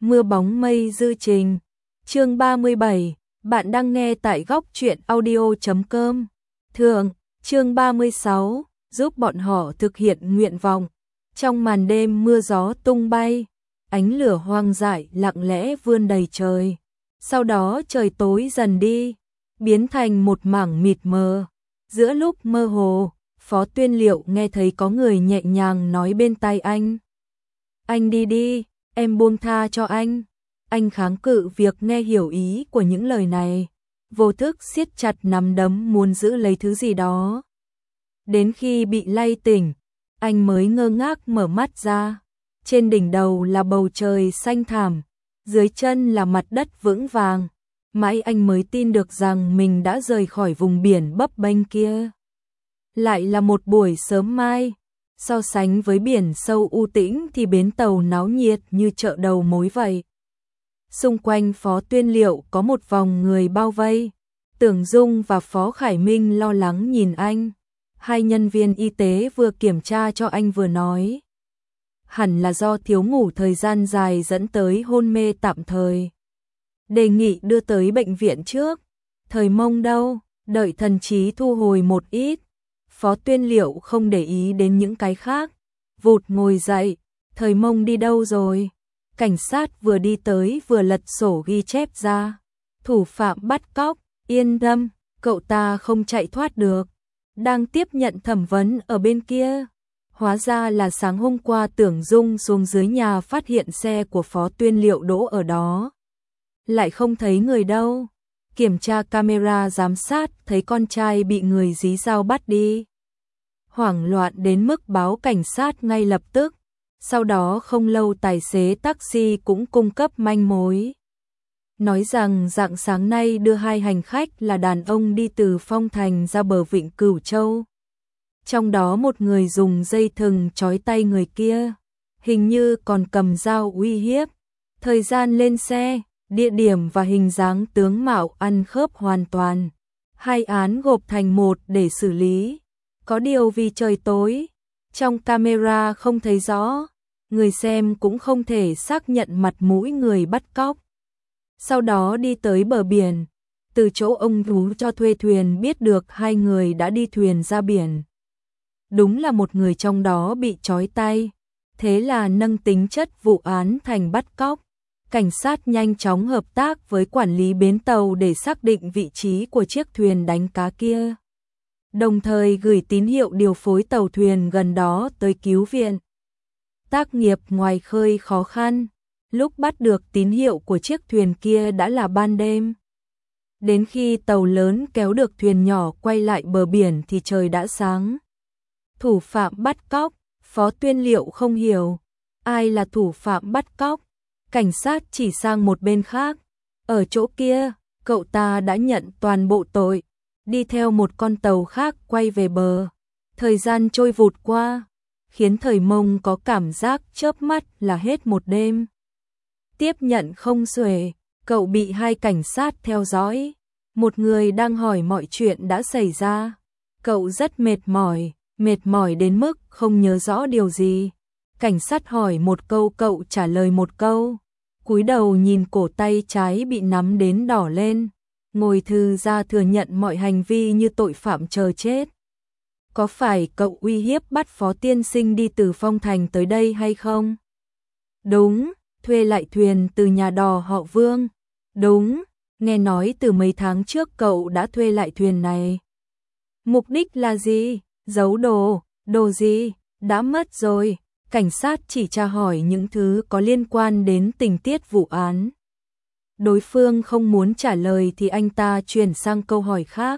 Mưa bóng mây dư trình. Chương 37, bạn đang nghe tại góc truyện audio.com. Thường, chương 36, giúp bọn họ thực hiện nguyện vọng. Trong màn đêm mưa gió tung bay, ánh lửa hoang dại lặng lẽ vươn đầy trời. Sau đó trời tối dần đi, biến thành một mảng mịt mờ. Giữa lúc mơ hồ, Phó Tuyên Liệu nghe thấy có người nhẹ nhàng nói bên tai anh. Anh đi đi, em buông tha cho anh. Anh kháng cự việc nghe hiểu ý của những lời này, vô thức siết chặt nắm đấm muốn giữ lấy thứ gì đó. Đến khi bị lay tỉnh, anh mới ngơ ngác mở mắt ra. Trên đỉnh đầu là bầu trời xanh thẳm, dưới chân là mặt đất vững vàng. Mãi anh mới tin được rằng mình đã rời khỏi vùng biển bấp bênh kia. Lại là một buổi sớm mai, so sánh với biển sâu u tĩnh thì bến tàu náo nhiệt như chợ đầu mối vậy. Xung quanh Phó Tuyên Liệu có một vòng người bao vây. Tưởng Dung và Phó Khải Minh lo lắng nhìn anh. Hai nhân viên y tế vừa kiểm tra cho anh vừa nói. Hẳn là do thiếu ngủ thời gian dài dẫn tới hôn mê tạm thời. Đề nghị đưa tới bệnh viện trước. Thời Mông đâu, đợi thần trí thu hồi một ít. Phó Tuyên Liệu không để ý đến những cái khác. Vụt ngồi dậy, Thời Mông đi đâu rồi? Cảnh sát vừa đi tới vừa lật sổ ghi chép ra. Thủ phạm bắt cóc, yên tâm, cậu ta không chạy thoát được. Đang tiếp nhận thẩm vấn ở bên kia. Hóa ra là sáng hôm qua Tưởng Dung xuống dưới nhà phát hiện xe của Phó Tuyên Liệu đỗ ở đó. Lại không thấy người đâu. Kiểm tra camera giám sát thấy con trai bị người dí dao bắt đi. Hoảng loạn đến mức báo cảnh sát ngay lập tức. Sau đó không lâu tài xế taxi cũng cung cấp manh mối. Nói rằng rạng sáng nay đưa hai hành khách là đàn ông đi từ Phong Thành ra bờ vịnh Cửu Châu. Trong đó một người dùng dây thừng trói tay người kia, hình như còn cầm dao uy hiếp. Thời gian lên xe, địa điểm và hình dáng tướng mạo ăn khớp hoàn toàn. Hai án gộp thành một để xử lý. Có điều vì trời tối, trong camera không thấy rõ, người xem cũng không thể xác nhận mặt mũi người bắt cóc. Sau đó đi tới bờ biển, từ chỗ ông vú cho thuê thuyền biết được hai người đã đi thuyền ra biển. Đúng là một người trong đó bị trói tay, thế là nâng tính chất vụ án thành bắt cóc. Cảnh sát nhanh chóng hợp tác với quản lý bến tàu để xác định vị trí của chiếc thuyền đánh cá kia. Đồng thời gửi tín hiệu điều phối tàu thuyền gần đó tới cứu viện. Tác nghiệp ngoài khơi khó khăn, lúc bắt được tín hiệu của chiếc thuyền kia đã là ban đêm. Đến khi tàu lớn kéo được thuyền nhỏ quay lại bờ biển thì trời đã sáng. Thủ phạm bắt cóc, Phó Tuyên Liệu không hiểu. Ai là thủ phạm bắt cóc? Cảnh sát chỉ sang một bên khác. Ở chỗ kia, cậu ta đã nhận toàn bộ tội. Đi theo một con tàu khác quay về bờ. Thời gian trôi vụt qua, khiến Thời Mông có cảm giác chớp mắt là hết một đêm. Tiếp nhận không xuể, cậu bị hai cảnh sát theo dõi. Một người đang hỏi mọi chuyện đã xảy ra. Cậu rất mệt mỏi đến mức không nhớ rõ điều gì. Cảnh sát hỏi một câu cậu trả lời một câu. Cúi đầu nhìn cổ tay trái bị nắm đến đỏ lên. Ngồi thư ra thừa nhận mọi hành vi như tội phạm chờ chết. Có phải cậu uy hiếp bắt Phó tiên sinh đi từ Phong Thành tới đây hay không? Đúng, thuê lại thuyền từ nhà đò họ Vương. Đúng, nghe nói từ mấy tháng trước cậu đã thuê lại thuyền này. Mục đích là gì? Giấu đồ gì? Đã mất rồi. Cảnh sát chỉ tra hỏi những thứ có liên quan đến tình tiết vụ án. Đối phương không muốn trả lời thì anh ta chuyển sang câu hỏi khác.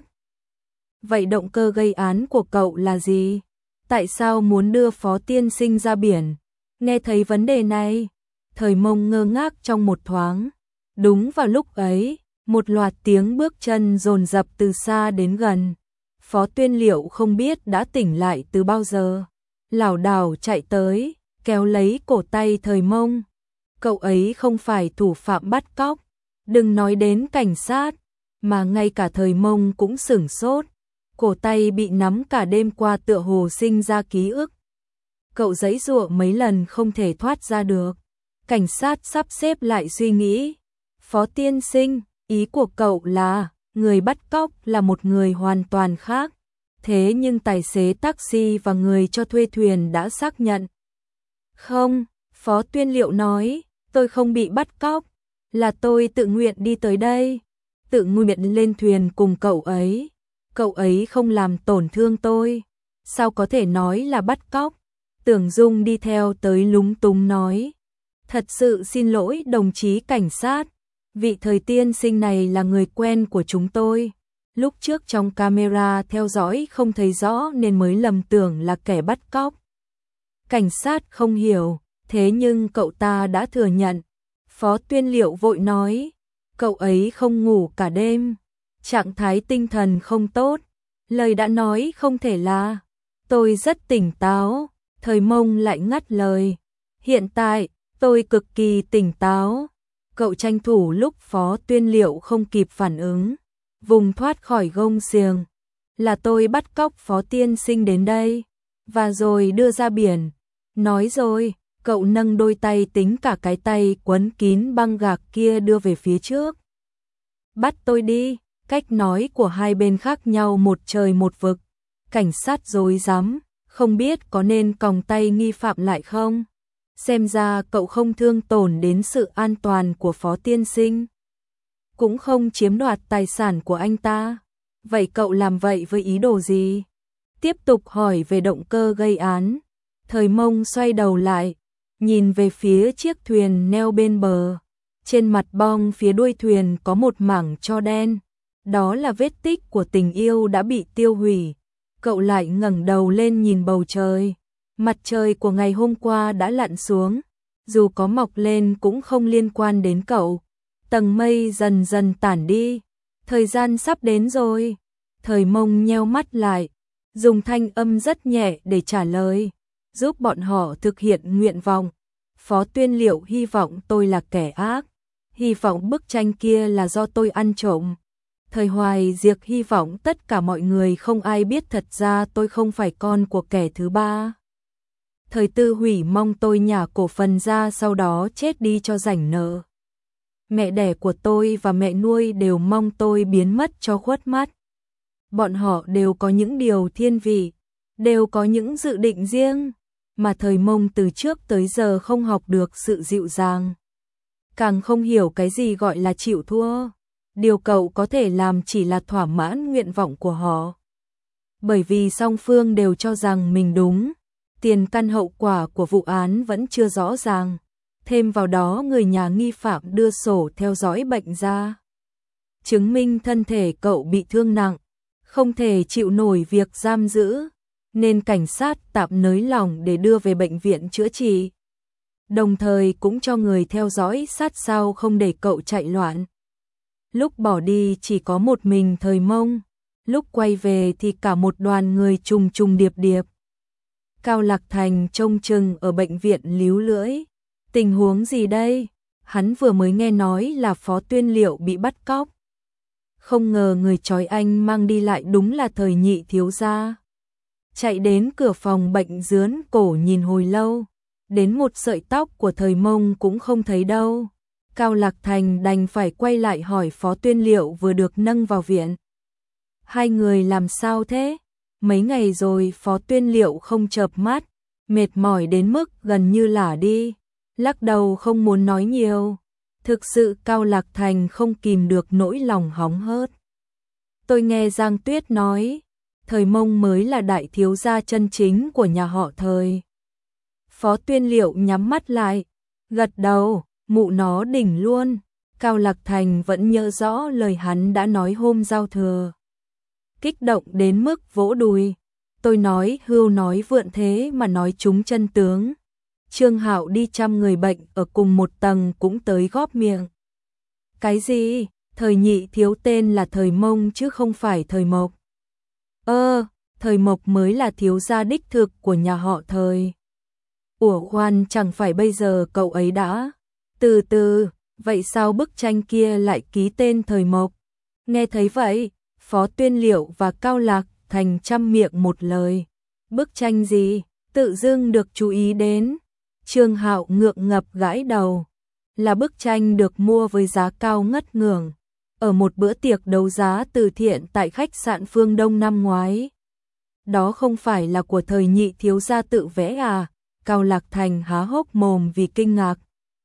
Vậy động cơ gây án của cậu là gì? Tại sao muốn đưa Phó tiên sinh ra biển? Nghe thấy vấn đề này, Thời Mông ngơ ngác trong một thoáng. Đúng vào lúc ấy, một loạt tiếng bước chân dồn dập từ xa đến gần. Phó Tuyên Liệu không biết đã tỉnh lại từ bao giờ. Lảo đảo chạy tới, kéo lấy cổ tay Thời Mông. Cậu ấy không phải thủ phạm bắt cóc. Đừng nói đến cảnh sát, mà ngay cả Thời Mông cũng sửng sốt. Cổ tay bị nắm cả đêm qua tựa hồ sinh ra ký ức. Cậu giãy giụa mấy lần không thể thoát ra được. Cảnh sát sắp xếp lại suy nghĩ. Phó tiên sinh, ý của cậu là, người bắt cóc là một người hoàn toàn khác. Thế nhưng tài xế taxi và người cho thuê thuyền đã xác nhận. Không, Phó Tuyên Liệu nói, tôi không bị bắt cóc, là tôi tự nguyện đi tới đây, tự nguyện lên thuyền cùng cậu ấy không làm tổn thương tôi, sao có thể nói là bắt cóc? Tưởng Dung đi theo tới lúng túng nói, thật sự xin lỗi đồng chí cảnh sát, vị thời tiên sinh này là người quen của chúng tôi. Lúc trước trong camera theo dõi không thấy rõ nên mới lầm tưởng là kẻ bắt cóc. Cảnh sát không hiểu, thế nhưng cậu ta đã thừa nhận. Phó Tuyên Liệu vội nói, cậu ấy không ngủ cả đêm, trạng thái tinh thần không tốt. Lời đã nói không thể là, tôi rất tỉnh táo. Thời Mông lại ngắt lời, hiện tại tôi cực kỳ tỉnh táo. Cậu tranh thủ lúc Phó Tuyên Liệu không kịp phản ứng, vùng thoát khỏi gông xiềng. Là tôi bắt cóc Phó tiên sinh đến đây, và rồi đưa ra biển. Nói rồi, cậu nâng đôi tay tính cả cái tay quấn kín băng gạc kia đưa về phía trước. Bắt tôi đi, cách nói của hai bên khác nhau một trời một vực. Cảnh sát rối rắm, không biết có nên còng tay nghi phạm lại không? Xem ra cậu không thương tổn đến sự an toàn của Phó tiên sinh, cũng không chiếm đoạt tài sản của anh ta. Vậy cậu làm vậy với ý đồ gì? Tiếp tục hỏi về động cơ gây án. Thời Mông xoay đầu lại, nhìn về phía chiếc thuyền neo bên bờ. Trên mặt bong phía đuôi thuyền có một mảng tro đen. Đó là vết tích của tình yêu đã bị tiêu hủy. Cậu lại ngẩng đầu lên nhìn bầu trời. Mặt trời của ngày hôm qua đã lặn xuống. Dù có mọc lên cũng không liên quan đến cậu. Tầng mây dần dần tản đi. Thời gian sắp đến rồi. Thời Mông nheo mắt lại, dùng thanh âm rất nhẹ để trả lời, giúp bọn họ thực hiện nguyện vọng. Phó Tuyên Liệu hy vọng tôi là kẻ ác, hy vọng bức tranh kia là do tôi ăn trộm. Thời Hoài Diệc hy vọng tất cả mọi người không ai biết thật ra tôi không phải con của kẻ thứ ba. Thời Tư Hủy mong tôi nhả cổ phần ra sau đó chết đi cho rảnh nợ. Mẹ đẻ của tôi và mẹ nuôi đều mong tôi biến mất cho khuất mắt. Bọn họ đều có những điều thiên vị, đều có những dự định riêng, mà Thời Mông từ trước tới giờ không học được sự dịu dàng. Càng không hiểu cái gì gọi là chịu thua. Điều cậu có thể làm chỉ là thỏa mãn nguyện vọng của họ. Bởi vì song phương đều cho rằng mình đúng, tiền căn hậu quả của vụ án vẫn chưa rõ ràng. Thêm vào đó người nhà nghi phạm đưa sổ theo dõi bệnh ra, chứng minh thân thể cậu bị thương nặng, không thể chịu nổi việc giam giữ, nên cảnh sát tạm nới lỏng để đưa về bệnh viện chữa trị. Đồng thời cũng cho người theo dõi sát sao không để cậu chạy loạn. Lúc bỏ đi chỉ có một mình Thời Mông, lúc quay về thì cả một đoàn người trùng trùng điệp điệp. Cao Lạc Thành trông chừng ở bệnh viện líu lưỡi. Tình huống gì đây? Hắn vừa mới nghe nói là Phó Tuyên Liệu bị bắt cóc. Không ngờ người trói anh mang đi lại đúng là Thời Nhị thiếu gia. Chạy đến cửa phòng bệnh dướn cổ nhìn hồi lâu, đến một sợi tóc của Thời Mông cũng không thấy đâu. Cao Lạc Thành đành phải quay lại hỏi Phó Tuyên Liệu vừa được nâng vào viện. Hai người làm sao thế? Mấy ngày rồi Phó Tuyên Liệu không chợp mắt, mệt mỏi đến mức gần như lả đi, lắc đầu không muốn nói nhiều. Thực sự Cao Lạc Thành không kìm được nỗi lòng hóng hớt. Tôi nghe Giang Tuyết nói, Thời Mông mới là đại thiếu gia chân chính của nhà họ Thời. Phó Tuyên Liệu nhắm mắt lại, gật đầu, mụ nó đỉnh luôn. Cao Lạc Thành vẫn nhớ rõ lời hắn đã nói hôm giao thừa. Kích động đến mức vỗ đùi. Tôi nói hưu nói vượn thế mà nói trúng chân tướng. Trương Hạo đi chăm người bệnh ở cùng một tầng cũng tới góp miệng. Cái gì? Thời Nhị thiếu tên là Thời Mông chứ không phải Thời Mộc. Thời Mộc mới là thiếu gia đích thực của nhà họ Thời. Ủa khoan, chẳng phải bây giờ cậu ấy đã... Từ từ, vậy sao bức tranh kia lại ký tên Thời Mộc? Nghe thấy vậy, Phó Tuyên Liệu và Cao Lạc Thành chăm miệng một lời. Bức tranh gì? Tự dưng được chú ý đến. Trương Hạo ngượng ngập gãi đầu. Là bức tranh được mua với giá cao ngất ngưởng ở một bữa tiệc đấu giá từ thiện tại khách sạn Phương Đông năm ngoái. Đó không phải là của thời Nhị thiếu gia tự vẽ à? Cao Lạc Thành há hốc mồm vì kinh ngạc.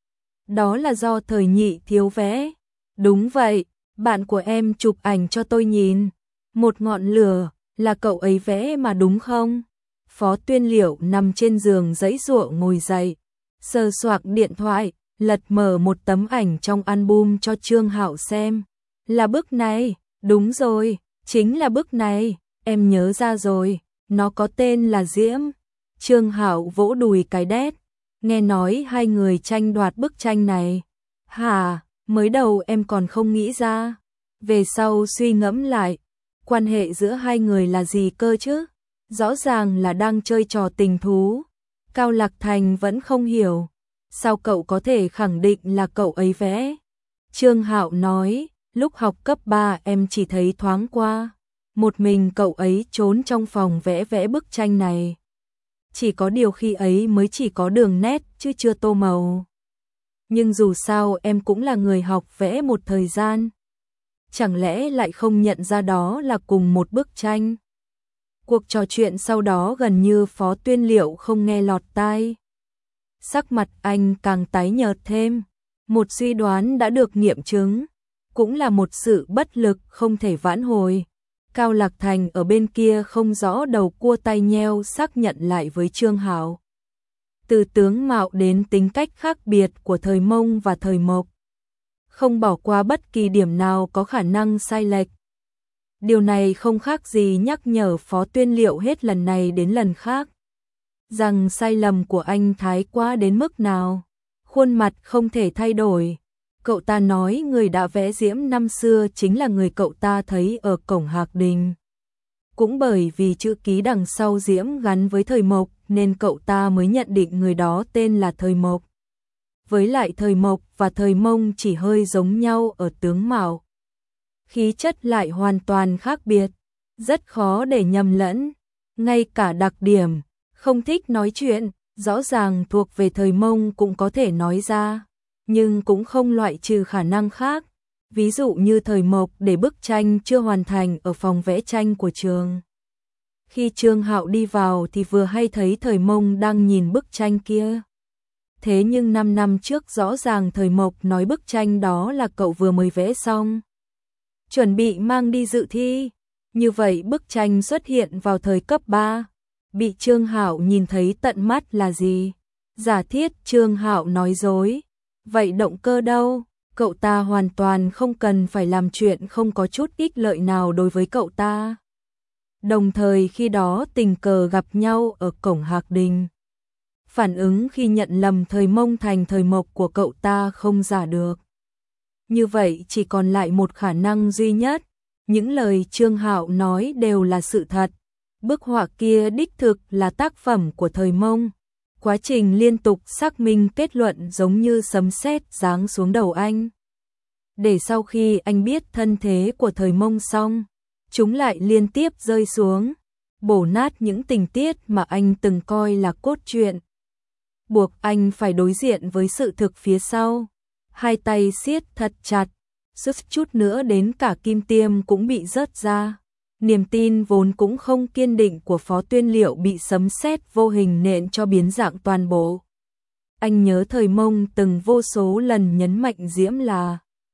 Đó là do thời Nhị thiếu vẽ. Đúng vậy, bạn của em chụp ảnh cho tôi nhìn. Một ngọn lửa, là cậu ấy vẽ mà đúng không? Phó Tuyên Liệu nằm trên giường giãy giụa ngồi dậy, sờ soạng điện thoại, lật mở một tấm ảnh trong album cho Trương Hạo xem. Là bức này, đúng rồi, chính là bức này, em nhớ ra rồi, nó có tên là Diễm. Trương Hạo vỗ đùi cái đét, nghe nói hai người tranh đoạt bức tranh này. Hả, mới đầu em còn không nghĩ ra, về sau suy ngẫm lại, quan hệ giữa hai người là gì cơ chứ? Rõ ràng là đang chơi trò tình thú. Cao Lạc Thành vẫn không hiểu, sao cậu có thể khẳng định là cậu ấy vẽ? Trương Hạo nói, lúc học cấp 3 em chỉ thấy thoáng qua, một mình cậu ấy trốn trong phòng vẽ bức tranh này. Chỉ có điều khi ấy mới chỉ có đường nét chứ chưa tô màu. Nhưng dù sao em cũng là người học vẽ một thời gian. Chẳng lẽ lại không nhận ra đó là cùng một bức tranh? Cuộc trò chuyện sau đó gần như Phó Tuyên Liệu không nghe lọt tai. Sắc mặt anh càng tái nhợt thêm. Một suy đoán đã được nghiệm chứng, cũng là một sự bất lực không thể vãn hồi. Cao Lạc Thành ở bên kia không rõ đầu cua tai nheo xác nhận lại với Trương Hạo. Từ tướng mạo đến tính cách khác biệt của thời Mông và thời Mộc, không bỏ qua bất kỳ điểm nào có khả năng sai lệch. Điều này không khác gì nhắc nhở Phó Tuyên Liệu hết lần này đến lần khác, rằng sai lầm của anh thái quá đến mức nào. Khuôn mặt không thể thay đổi. Cậu ta nói người đã vẽ Diễm năm xưa chính là người cậu ta thấy ở cổng Hạc Đình. Cũng bởi vì chữ ký đằng sau Diễm gắn với thời Mộc nên cậu ta mới nhận định người đó tên là thời Mộc. Với lại thời Mộc và thời Mông chỉ hơi giống nhau ở tướng mạo, khí chất lại hoàn toàn khác biệt, rất khó để nhầm lẫn. Ngay cả đặc điểm không thích nói chuyện rõ ràng thuộc về thời Mông cũng có thể nói ra, nhưng cũng không loại trừ khả năng khác. Ví dụ như thời Mộc để bức tranh chưa hoàn thành ở phòng vẽ tranh của trường. Khi Trương Hạo đi vào thì vừa hay thấy thời Mông đang nhìn bức tranh kia. Thế nhưng 5 năm trước rõ ràng thời Mộc nói bức tranh đó là cậu vừa mới vẽ xong, chuẩn bị mang đi dự thi. Như vậy bức tranh xuất hiện vào thời cấp 3, bị Trương Hạo nhìn thấy tận mắt là gì? Giả thiết Trương Hạo nói dối. Vậy động cơ đâu? Cậu ta hoàn toàn không cần phải làm chuyện không có chút ích lợi nào đối với cậu ta. Đồng thời khi đó tình cờ gặp nhau ở cổng Hạc Đình. Phản ứng khi nhận lầm thời Mông thành thời Mộc của cậu ta không giả được. Như vậy chỉ còn lại một khả năng duy nhất. Những lời Trương Hạo nói đều là sự thật. Bức họa kia đích thực là tác phẩm của thời Mông. Quá trình liên tục xác minh kết luận giống như sấm sét giáng xuống đầu anh. Để sau khi anh biết thân thế của thời Mông xong, chúng lại liên tiếp rơi xuống, bổ nát những tình tiết mà anh từng coi là cốt truyện. Buộc anh phải đối diện với sự thực phía sau. Hai tay siết thật chặt, suýt chút nữa đến cả kim tiêm cũng bị rớt ra. Niềm tin vốn cũng không kiên định của Phó Tuyên Liệu bị sấm sét vô hình nện cho biến dạng toàn bộ. Anh nhớ thời Mông từng vô số lần nhấn mạnh Diễm là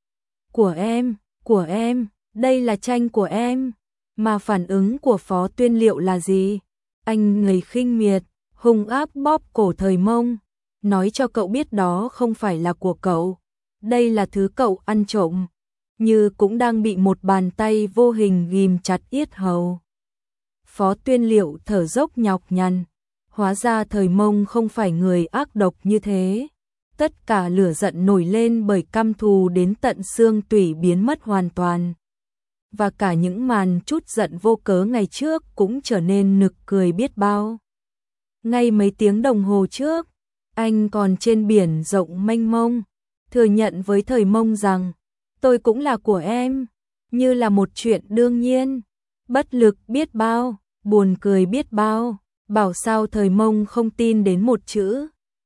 của em, đây là tranh của em. Mà phản ứng của Phó Tuyên Liệu là gì? Anh người khinh miệt, hung ác bóp cổ thời Mông, nói cho cậu biết đó không phải là của cậu. Đây là thứ cậu ăn trộm. Như cũng đang bị một bàn tay vô hình ghim chặt yết hầu. Phó Tuyên Liệu thở dốc nhọc nhằn, hóa ra thời Mông không phải người ác độc như thế. Tất cả lửa giận nổi lên bởi căm thù đến tận xương tủy biến mất hoàn toàn. Và cả những màn chút giận vô cớ ngày trước cũng trở nên nực cười biết bao. Ngay mấy tiếng đồng hồ trước, anh còn trên biển rộng mênh mông, thừa nhận với thời Mông rằng tôi cũng là của em, như là một chuyện đương nhiên. Bất lực biết bao, buồn cười biết bao, bảo sao thời Mông không tin đến một chữ.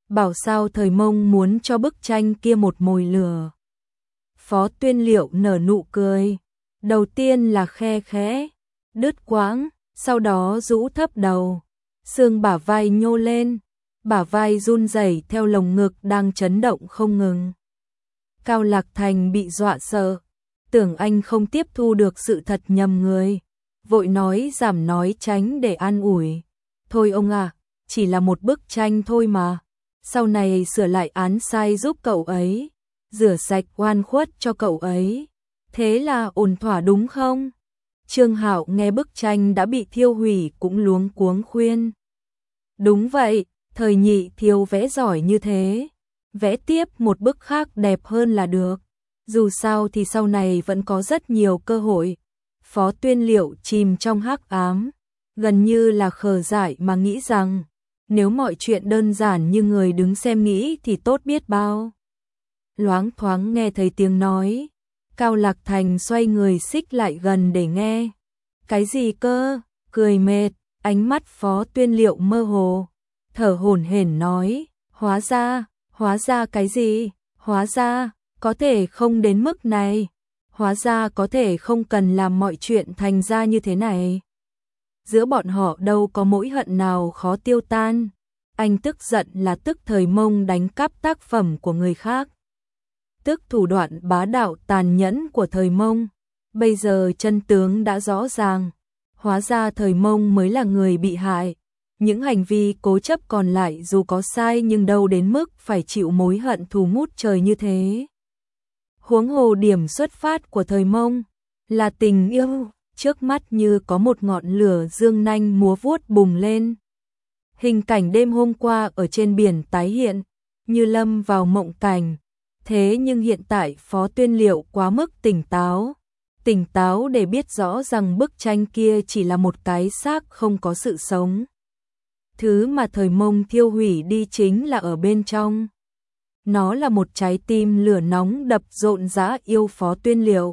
bảo sao Thời Mông muốn cho bức tranh kia một mồi lửa. Phó Tuyên Liệu nở nụ cười, đầu tiên là khe khẽ, đứt quãng, sau đó rũ thấp đầu, xương bả vai nhô lên, bả vai run rẩy theo lồng ngực đang chấn động không ngừng. Cao Lạc Thành bị dọa sợ, tưởng anh không tiếp thu được sự thật nhầm người, vội nói giảm nói tránh để an ủi. Thôi ông à, chỉ là một bức tranh thôi mà, sau này sửa lại án sai giúp cậu ấy, rửa sạch oan khuất cho cậu ấy, thế là ổn thỏa đúng không? Trương Hạo nghe bức tranh đã bị thiêu hủy cũng luống cuống khuyên. Đúng vậy, Thời Nhị Thiêu vẽ giỏi như thế, vẽ tiếp một bức khác đẹp hơn là được, dù sao thì sau này vẫn có rất nhiều cơ hội. Phó Tuyên Liệu chìm trong hắc ám, gần như là khờ dại mà nghĩ rằng, nếu mọi chuyện đơn giản như người đứng xem nghĩ thì tốt biết bao. Loáng thoáng nghe thấy tiếng nói, Cao Lạc Thành xoay người xích lại gần để nghe. Cái gì cơ? Cười mệt, ánh mắt Phó Tuyên Liệu mơ hồ, thở hổn hển nói, hóa ra cái gì? Hóa ra, có thể không đến mức này. Hóa ra có thể không cần làm mọi chuyện thành ra như thế này. Giữa bọn họ đâu có mối hận nào khó tiêu tan. Anh tức giận là tức Thời Mông đánh cắp tác phẩm của người khác, tức thủ đoạn bá đạo tàn nhẫn của Thời Mông. Bây giờ chân tướng đã rõ ràng, hóa ra Thời Mông mới là người bị hại. Những hành vi cố chấp còn lại dù có sai nhưng đâu đến mức phải chịu mối hận thù ngút trời như thế. Huống hồ điểm xuất phát của Thời Mông là tình yêu, trước mắt như có một ngọn lửa dương nanh múa vuốt bùng lên. Hình cảnh đêm hôm qua ở trên biển tái hiện, như lâm vào mộng cảnh. Thế nhưng hiện tại Phó Tuyên Liệu quá mức tỉnh táo để biết rõ rằng bức tranh kia chỉ là một cái xác không có sự sống. Thứ mà Thời Mông thiêu hủy đi chính là ở bên trong. Nó là một trái tim lửa nóng đập rộn rã yêu Phó Tuyên Liệu.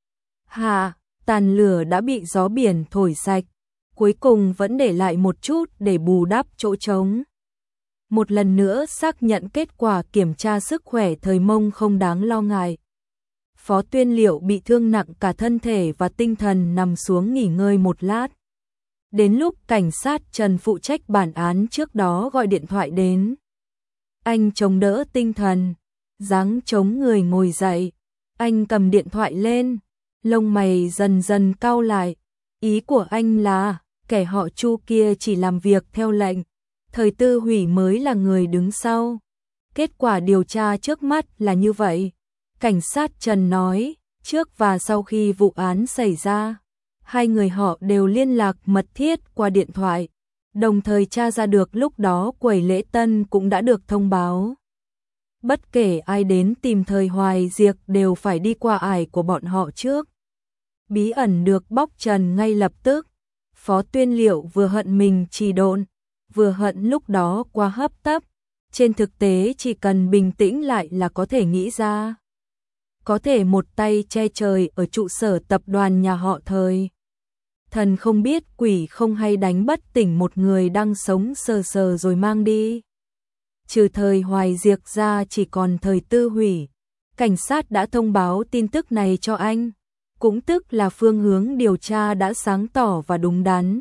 Tàn lửa đã bị gió biển thổi sạch, cuối cùng vẫn để lại một chút để bù đắp chỗ trống. Một lần nữa xác nhận kết quả kiểm tra sức khỏe Thời Mông không đáng lo ngại. Phó Tuyên Liệu bị thương nặng cả thân thể và tinh thần, nằm xuống nghỉ ngơi một lát. Đến lúc cảnh sát Trần phụ trách bản án trước đó gọi điện thoại đến. Anh chống đỡ tinh thần, giáng chống người ngồi dậy. Anh cầm điện thoại lên, lông mày dần dần cau lại. Ý của anh là, kẻ họ Chu kia chỉ làm việc theo lệnh. Thời Tư Hủy mới là người đứng sau. Kết quả điều tra trước mắt là như vậy. Cảnh sát Trần nói, trước và sau khi vụ án xảy ra, hai người họ đều liên lạc mật thiết qua điện thoại, đồng thời tra ra được lúc đó quầy lễ tân cũng đã được thông báo. Bất kể ai đến tìm Thời Hoài Diệc đều phải đi qua ải của bọn họ trước. Bí ẩn được bóc trần ngay lập tức. Phó Tuyên Liệu vừa hận mình trì độn, vừa hận lúc đó quá hấp tấp. Trên thực tế chỉ cần bình tĩnh lại là có thể nghĩ ra. Có thể một tay che trời ở trụ sở tập đoàn nhà họ Thời. Thần không biết quỷ không hay đánh bất tỉnh một người đang sống sờ sờ rồi mang đi. Trừ Thời Hoài Diệc ra chỉ còn Thời Tư Hủy. Cảnh sát đã thông báo tin tức này cho anh, cũng tức là phương hướng điều tra đã sáng tỏ và đúng đắn.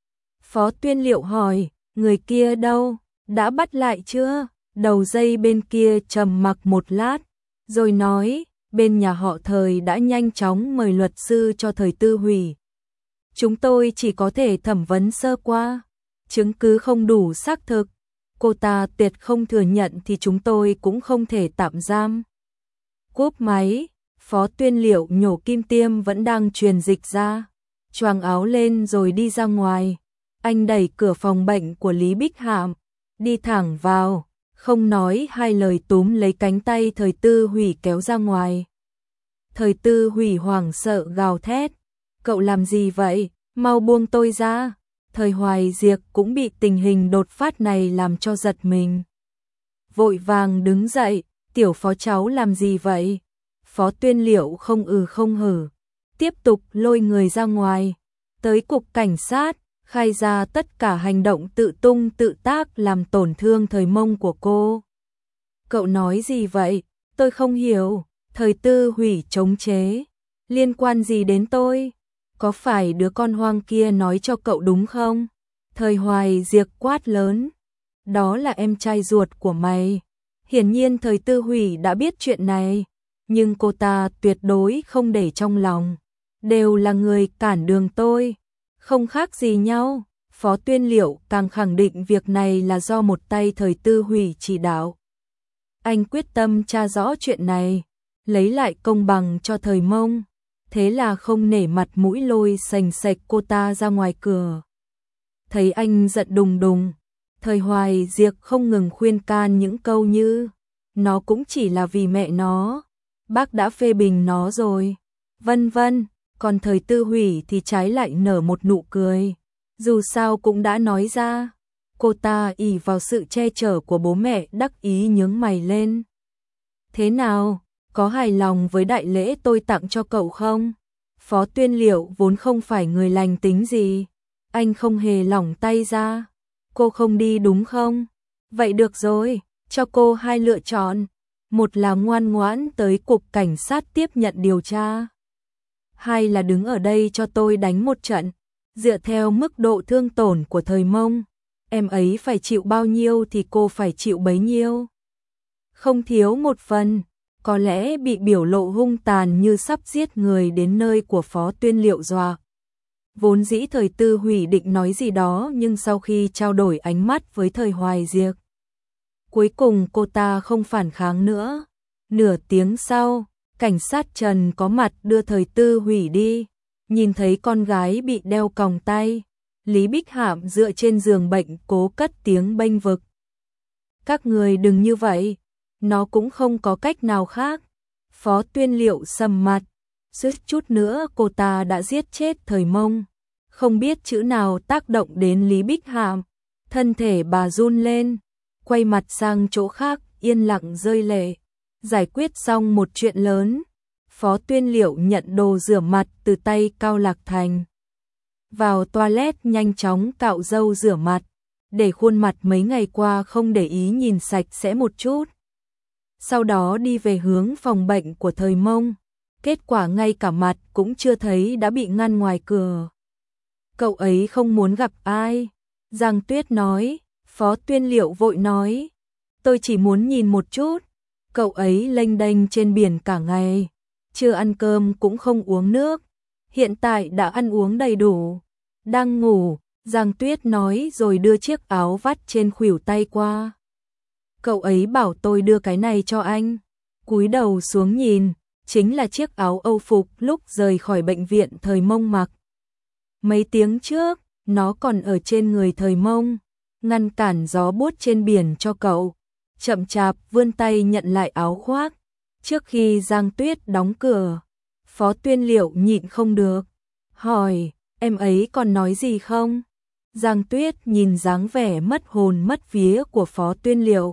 Phó Tuyên Liệu hỏi, người kia đâu, đã bắt lại chưa? Đầu dây bên kia trầm mặc một lát, rồi nói, bên nhà họ Thời đã nhanh chóng mời luật sư cho Thời Tư Hủy. Chúng tôi chỉ có thể thẩm vấn sơ qua, chứng cứ không đủ xác thực. Cô ta tuyệt không thừa nhận thì chúng tôi cũng không thể tạm giam. Cúp máy, Phó Tuyên Liệu nhổ kim tiêm vẫn đang truyền dịch ra, choàng áo lên rồi đi ra ngoài. Anh đẩy cửa phòng bệnh của Lý Bích Hàm, đi thẳng vào, không nói hai lời túm lấy cánh tay Thời Tư Hủy kéo ra ngoài. Thời Tư Hủy hoảng sợ gào thét, cậu làm gì vậy, mau buông tôi ra. Thời Hoài Diệc cũng bị tình hình đột phát này làm cho giật mình. Vội vàng đứng dậy, tiểu phó cháu làm gì vậy? Phó Tuyên Liệu không không hử, tiếp tục lôi người ra ngoài, tới cục cảnh sát, khai ra tất cả hành động tự tung tự tác làm tổn thương thời mông của cô. Cậu nói gì vậy? Tôi không hiểu. Thời Tư Hủy chống chế. Liên quan gì đến tôi? Có phải đứa con hoang kia nói cho cậu đúng không? Thời Hoài Diệc quát lớn. Đó là em trai ruột của mày. Hiển nhiên Thời Tư Hủy đã biết chuyện này, nhưng cô ta tuyệt đối không để trong lòng. Đều là người cản đường tôi, không khác gì nhau. Phó Tuyên Liệu càng khẳng định việc này là do một tay Thời Tư Hủy chỉ đạo. Anh quyết tâm tra rõ chuyện này, lấy lại công bằng cho Thời Mông. Thế là không nể mặt mũi lôi sành sạch cô ta ra ngoài cửa. Thấy anh giận đùng đùng, Thời Hoài Diệc không ngừng khuyên can những câu như nó cũng chỉ là vì mẹ nó, bác đã phê bình nó rồi, vân vân. Còn Thời Tư Hủy thì trái lại nở một nụ cười. Dù sao cũng đã nói ra. Cô ta ỷ vào sự che chở của bố mẹ đắc ý nhướng mày lên. Thế nào, có hài lòng với đại lễ tôi tặng cho cậu không? Phó Tuyên Liệu vốn không phải người lành tính gì. Anh không hề lỏng tay ra. Cô không đi đúng không? Vậy được rồi, cho cô hai lựa chọn. Một là ngoan ngoãn tới cục cảnh sát tiếp nhận điều tra. Hai là đứng ở đây cho tôi đánh một trận. Dựa theo mức độ thương tổn của Thời Mông, em ấy phải chịu bao nhiêu thì cô phải chịu bấy nhiêu. Không thiếu một phần, có lẽ bị biểu lộ hung tàn như sắp giết người đến nơi của Phó Tuyên Liệu dọa. Vốn dĩ Thời Tư Hủy định nói gì đó, nhưng sau khi trao đổi ánh mắt với Thời Hoài Diệc, cuối cùng cô ta không phản kháng nữa. Nửa tiếng sau, cảnh sát Trần có mặt đưa Thời Tư Hủy đi. Nhìn thấy con gái bị đeo còng tay, Lý Bích Hạm dựa trên giường bệnh cố cất tiếng bênh vực. Các người đừng như vậy, nó cũng không có cách nào khác. Phó Tuyên Liệu sầm mặt, suýt chút nữa cô ta đã giết chết Thời Mông. Không biết chữ nào tác động đến Lý Bích Hạm, thân thể bà run lên, quay mặt sang chỗ khác, yên lặng rơi lệ. Giải quyết xong một chuyện lớn, Phó Tuyên Liệu nhận đồ rửa mặt từ tay Cao Lạc Thành. Vào toilet nhanh chóng cạo râu rửa mặt, để khuôn mặt mấy ngày qua không để ý nhìn sạch sẽ một chút. Sau đó đi về hướng phòng bệnh của Thời Mông. Kết quả ngay cả mặt cũng chưa thấy đã bị ngăn ngoài cửa. Cậu ấy không muốn gặp ai. Giang Tuyết nói. Phó Tuyên Liệu vội nói. Tôi chỉ muốn nhìn một chút. Cậu ấy lênh đênh trên biển cả ngày. Chưa ăn cơm cũng không uống nước. Hiện tại đã ăn uống đầy đủ. Đang ngủ, Giang Tuyết nói rồi đưa chiếc áo vắt trên khuỷu tay qua. Cậu ấy bảo tôi đưa cái này cho anh. Cúi đầu xuống nhìn, chính là chiếc áo Âu phục lúc rời khỏi bệnh viện Thời Mông mặc. Mấy tiếng trước, nó còn ở trên người Thời Mông, ngăn cản gió buốt trên biển cho cậu. Chậm chạp vươn tay nhận lại áo khoác. Trước khi Giang Tuyết đóng cửa, Phó Tuyên Liệu nhịn không được, hỏi, em ấy còn nói gì không? Giang Tuyết nhìn dáng vẻ mất hồn mất vía của Phó Tuyên Liệu,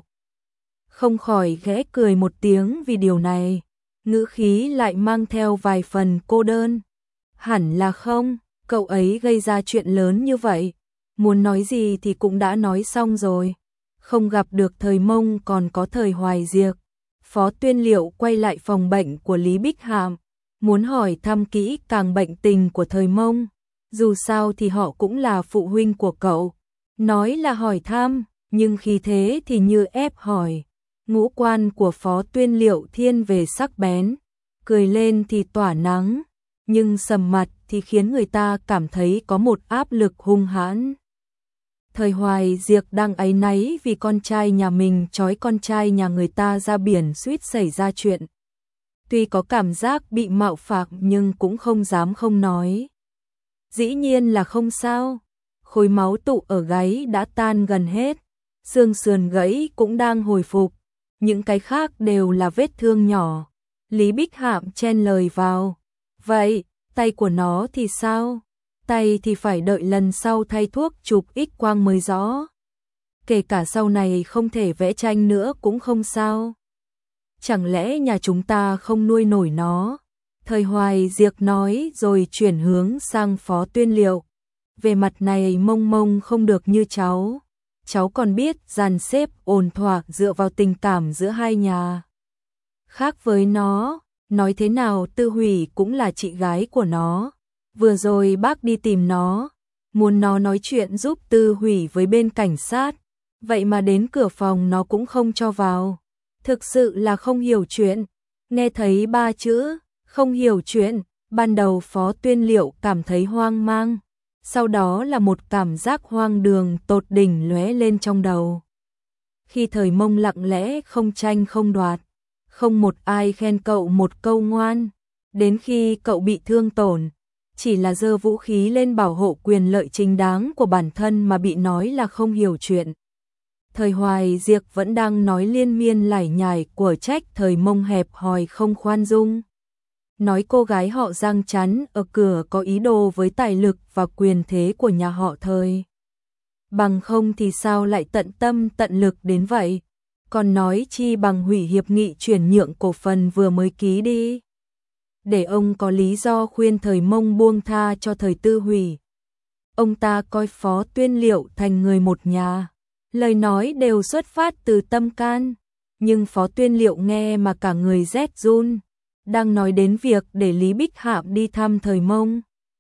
không khỏi khẽ cười một tiếng vì điều này, ngữ khí lại mang theo vài phần cô đơn. Hẳn là không, cậu ấy gây ra chuyện lớn như vậy, muốn nói gì thì cũng đã nói xong rồi. Không gặp được Thời Mông còn có Thời Hoài Diệc. Phó Tuyên Liệu quay lại phòng bệnh của Lý Bích Hạm, muốn hỏi thăm kỹ càng bệnh tình của Thời Mông. Dù sao thì họ cũng là phụ huynh của cậu. Nói là hỏi thăm, nhưng khi thế thì như ép hỏi. Ngũ quan của Phó Tuyên Liệu thiên về sắc bén, cười lên thì tỏa nắng, nhưng sầm mặt thì khiến người ta cảm thấy có một áp lực hung hãn. Thời Hoài Diệc đang áy náy vì con trai nhà mình trói con trai nhà người ta ra biển suýt xảy ra chuyện. Tuy có cảm giác bị mạo phạm nhưng cũng không dám không nói. Dĩ nhiên là không sao, khối máu tụ ở gáy đã tan gần hết, xương sườn gãy cũng đang hồi phục, những cái khác đều là vết thương nhỏ. Lý Bích Hạm chen lời vào, vậy, tay của nó thì sao? Tay thì phải đợi lần sau thay thuốc chụp X quang mới rõ. Kể cả sau này không thể vẽ tranh nữa cũng không sao. Chẳng lẽ nhà chúng ta không nuôi nổi nó? Thời Hoài Diệc nói rồi chuyển hướng sang Phó Tuyên Liệu. Về mặt này Mông Mông không được như cháu. Cháu còn biết dàn xếp ổn thỏa dựa vào tình cảm giữa hai nhà. Khác với nó, nói thế nào Tư Hủy cũng là chị gái của nó. Vừa rồi bác đi tìm nó, muốn nó nói chuyện giúp Tư Hủy với bên cảnh sát. Vậy mà đến cửa phòng nó cũng không cho vào. Thực sự là không hiểu chuyện. Nghe thấy 3 chữ, không hiểu chuyện, ban đầu Phó Tuyên Liệu cảm thấy hoang mang. Sau đó là một cảm giác hoang đường tột đỉnh lóe lên trong đầu. Khi Thời Mông lặng lẽ không tranh không đoạt, không một ai khen cậu một câu ngoan, đến khi cậu bị thương tổn, chỉ là giơ vũ khí lên bảo hộ quyền lợi chính đáng của bản thân mà bị nói là không hiểu chuyện. Thời Hoài Diệc vẫn đang nói liên miên lải nhải của trách Thời Mông hẹp hòi không khoan dung. Nói cô gái họ Giang chắn ở cửa có ý đồ với tài lực và quyền thế của nhà họ Thời. Bằng không thì sao lại tận tâm tận lực đến vậy? Còn nói chi bằng hủy hiệp nghị chuyển nhượng cổ phần vừa mới ký đi. Để ông có lý do khuyên Thời Mông buông tha cho Thời Tư Hủy. Ông ta coi Phó Tuyên Liệu thành người một nhà. Lời nói đều xuất phát từ tâm can. Nhưng Phó Tuyên Liệu nghe mà cả người rét run. Đang nói đến việc để Lý Bích Hạm đi thăm Thời Mông.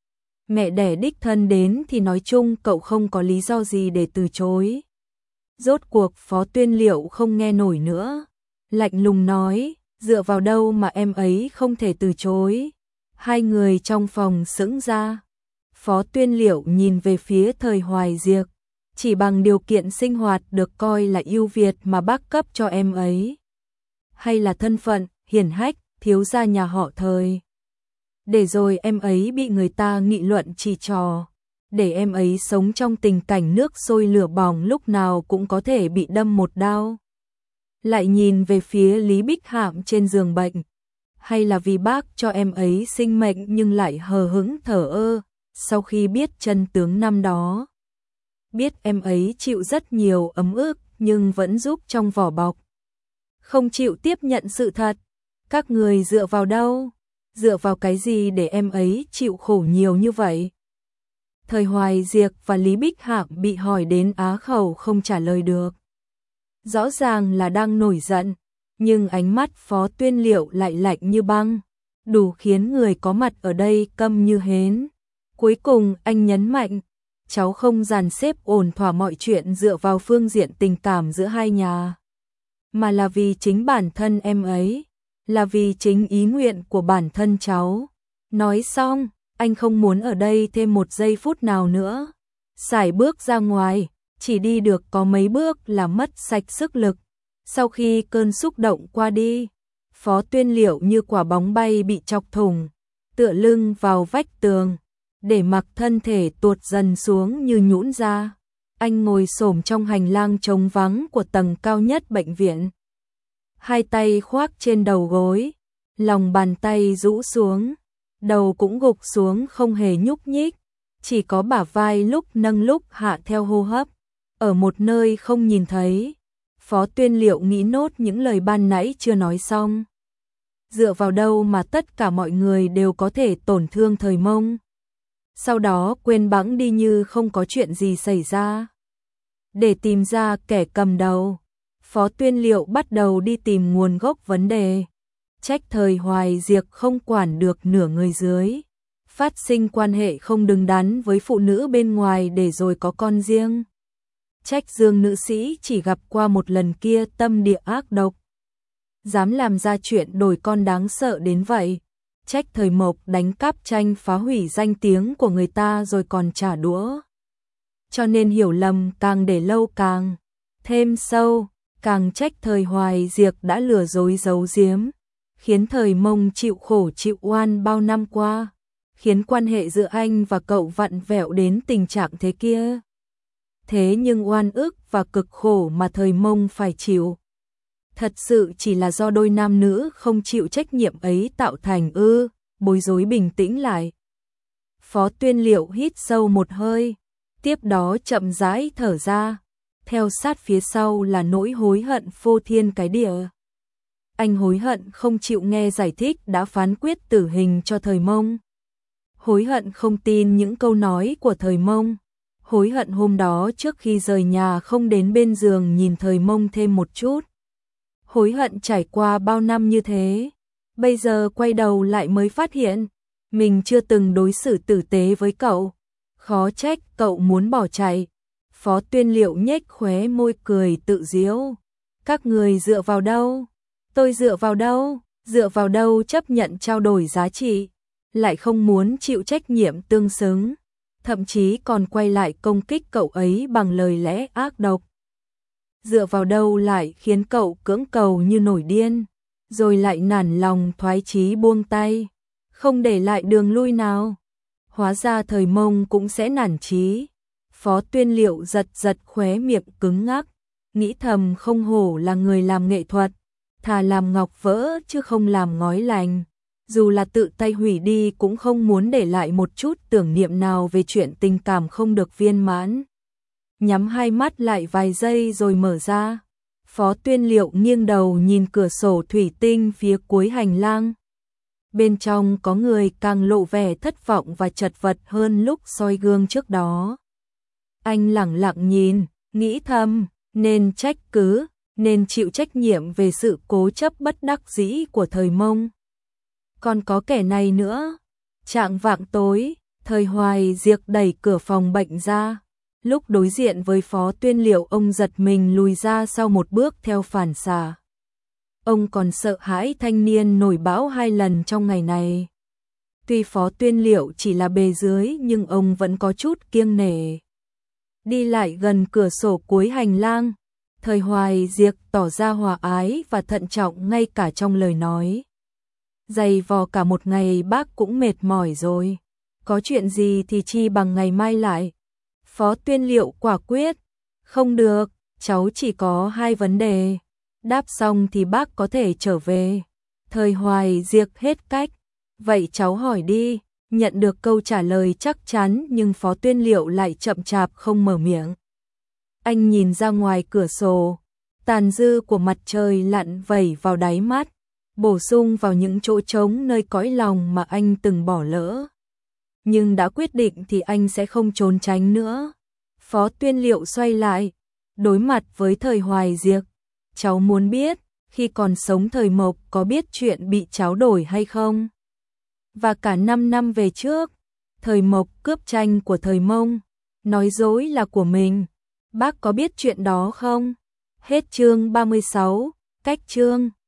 Mẹ đẻ đích thân đến thì nói chung cậu không có lý do gì để từ chối. Rốt cuộc Phó Tuyên Liệu không nghe nổi nữa. Lạnh lùng nói, dựa vào đâu mà em ấy không thể từ chối. Hai người trong phòng sững ra. Phó Tuyên Liệu nhìn về phía Thời Hoài Diệc. Chỉ bằng điều kiện sinh hoạt được coi là ưu việt mà bác cấp cho em ấy. Hay là thân phận, hiển hách, thiếu gia nhà họ Thời. Để rồi em ấy bị người ta nghị luận chỉ trò. Để em ấy sống trong tình cảnh nước sôi lửa bỏng lúc nào cũng có thể bị đâm một đao. Lại nhìn về phía Lý Bích Hạm trên giường bệnh. Hay là vì bác cho em ấy sinh mệnh nhưng lại hờ hững thờ ơ, sau khi biết chân tướng năm đó. Biết em ấy chịu rất nhiều ấm ức nhưng vẫn giúp trong vỏ bọc. Không chịu tiếp nhận sự thật. Các người dựa vào đâu? Dựa vào cái gì để em ấy chịu khổ nhiều như vậy? Thời Hoài Diệc và Lý Bích Hạm bị hỏi đến á khẩu không trả lời được. Rõ ràng là đang nổi giận, nhưng ánh mắt Phó Tuyên Liệu lại lạnh như băng, đủ khiến người có mặt ở đây câm như hến. Cuối cùng anh nhấn mạnh, cháu không dàn xếp ổn thỏa mọi chuyện dựa vào phương diện tình cảm giữa hai nhà, mà là vì chính bản thân em ấy, là vì chính ý nguyện của bản thân cháu. Nói xong, anh không muốn ở đây thêm một giây phút nào nữa. Sải bước ra ngoài, chỉ đi được có mấy bước là mất sạch sức lực. Sau khi cơn xúc động qua đi, Phó Tuyên Liệu như quả bóng bay bị chọc thủng, tựa lưng vào vách tường, để mặc thân thể tuột dần xuống như nhũn ra. Anh ngồi xổm trong hành lang trống vắng của tầng cao nhất bệnh viện. Hai tay khoác trên đầu gối, lòng bàn tay rũ xuống, đầu cũng gục xuống không hề nhúc nhích, chỉ có bả vai lúc nâng lúc hạ theo hô hấp. Ở một nơi không nhìn thấy, Phó Tuyên Liệu nghĩ nốt những lời ban nãy chưa nói xong. Dựa vào đâu mà tất cả mọi người đều có thể tổn thương Thời Mông? Sau đó quên bẵng đi như không có chuyện gì xảy ra. Để tìm ra kẻ cầm đầu, Phó Tuyên Liệu bắt đầu đi tìm nguồn gốc vấn đề. Trách Thời Hoài Diệc không quản được nửa người dưới, phát sinh quan hệ không đứng đắn với phụ nữ bên ngoài để rồi có con riêng. Trách Dương nữ sĩ chỉ gặp qua một lần kia tâm địa ác độc, dám làm ra chuyện đổi con đáng sợ đến vậy. Trách Thời Mộc đánh cắp tranh phá hủy danh tiếng của người ta rồi còn trả đũa. Cho nên hiểu lầm càng để lâu càng thêm sâu. Càng trách Thời Hoài Diệc đã lừa dối giấu giếm, khiến Thời Mông chịu khổ chịu oan bao năm qua, khiến quan hệ giữa anh và cậu vặn vẹo đến tình trạng thế kia. Thế nhưng oan ức và cực khổ mà Thời Mông phải chịu, thật sự chỉ là do đôi nam nữ không chịu trách nhiệm ấy tạo thành ư? Bối rối bình tĩnh lại. Phó Tuyên Liệu hít sâu một hơi, tiếp đó chậm rãi thở ra. Theo sát phía sau là nỗi hối hận phô thiên cái địa. Anh hối hận không chịu nghe giải thích đã phán quyết tử hình cho Thời Mông. hối hận không tin những câu nói của Thời Mông, hối hận hôm đó trước khi rời nhà không đến bên giường nhìn Thời Mông thêm một chút. Hối hận trải qua bao năm như thế, bây giờ quay đầu lại mới phát hiện, mình chưa từng đối xử tử tế với cậu. Khó trách cậu muốn bỏ chạy. Phó Tuyên Liệu nhếch khóe môi cười tự giễu. Các người dựa vào đâu? Tôi dựa vào đâu? Dựa vào đâu chấp nhận trao đổi giá trị, lại không muốn chịu trách nhiệm tương xứng, thậm chí còn quay lại công kích cậu ấy bằng lời lẽ ác độc. Dựa vào đâu lại khiến cậu cưỡng cầu như nổi điên, rồi lại nản lòng thoái chí buông tay, không để lại đường lui nào. Hóa ra Thời Mông cũng sẽ nản chí. Phó Tuyên Liệu giật giật khóe miệng cứng ngắc, nghĩ thầm không hổ là người làm nghệ thuật, thà làm ngọc vỡ chứ không làm ngói lành. Dù là tự tay hủy đi cũng không muốn để lại một chút tưởng niệm nào về chuyện tình cảm không được viên mãn. Nhắm hai mắt lại vài giây rồi mở ra. Phó Tuyên Liệu nghiêng đầu nhìn cửa sổ thủy tinh phía cuối hành lang. Bên trong có người càng lộ vẻ thất vọng và chật vật hơn lúc soi gương trước đó. Anh lẳng lặng nhìn, nghĩ thầm, nên trách cứ, nên chịu trách nhiệm về sự cố chấp bất đắc dĩ của Thời Mông. Còn có kẻ này nữa. Chạng vạng tối, Thời Hoài Diệc đẩy cửa phòng bệnh ra. Lúc đối diện với Phó Tuyên Liệu, ông giật mình lùi ra sau một bước theo phản xạ. Ông còn sợ hãi thanh niên nổi bão 2 lần trong ngày này. Tuy Phó Tuyên Liệu chỉ là bề dưới nhưng ông vẫn có chút kiêng nể. Đi lại gần cửa sổ cuối hành lang, Thời Hoài Diệc tỏ ra hòa ái và thận trọng ngay cả trong lời nói. Dày vò cả một ngày bác cũng mệt mỏi rồi. Có chuyện gì thì chi bằng ngày mai lại. Phó Tuyên Liệu quả quyết. Không được, cháu chỉ có 2 vấn đề. Đáp xong thì bác có thể trở về. Thời Hoài Diệc hết cách. Vậy cháu hỏi đi. Nhận được câu trả lời chắc chắn nhưng Phó Tuyên Liệu lại chậm chạp không mở miệng. Anh nhìn ra ngoài cửa sổ. Tàn dư của mặt trời lặn vẩy vào đáy mắt, bổ sung vào những chỗ trống nơi cõi lòng mà anh từng bỏ lỡ. Nhưng đã quyết định thì anh sẽ không trốn tránh nữa. Phó Tuyên Liệu xoay lại, đối mặt với Thời Hoài Diệc. Cháu muốn biết, khi còn sống Thời Mộc có biết chuyện bị cháu đổi hay không? Và cả 5 năm về trước, Thời Mộc cướp tranh của Thời Mông, nói dối là của mình. Bác có biết chuyện đó không? Hết chương 36, cách chương.